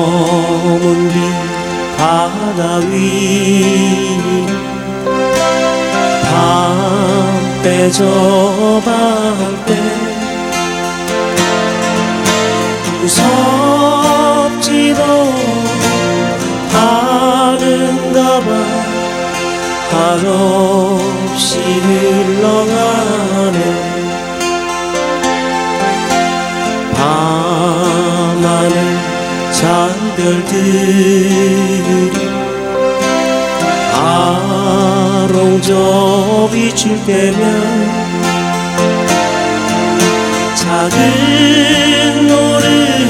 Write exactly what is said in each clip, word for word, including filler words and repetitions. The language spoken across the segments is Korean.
검은 빛 바다 위 밤때 저 밤때 무섭지도 않은가 봐. 한없이 흘러가네. 밤하늘 잔별들이 아롱져 비출 때면 작은 노를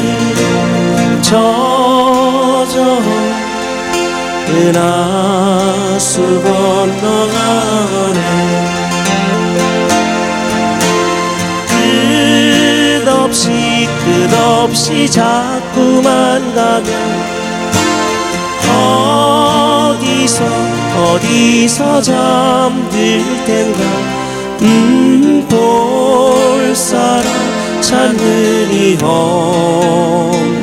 젖어 은하수 건너가네. 끝없이 끝없이 자꾸만 가면 어디서 어디서 잠들 텐가. 음, 볼 사람 찾느니 험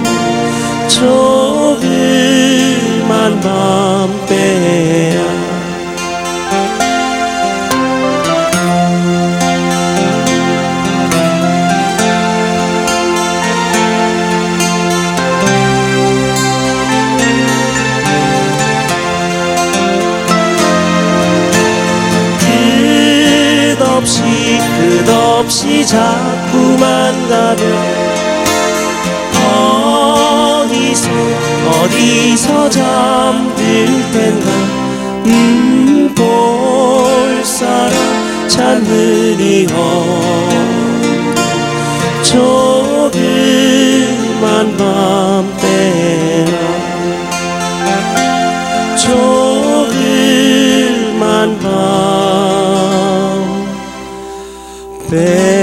조그만 밤배야. 끝없이 끝없이 자꾸만 가면 어디서 어디서 잠들 텐가. 음, 볼 사람 찾느니 험 조그만 밤때야. 조그만 밤 때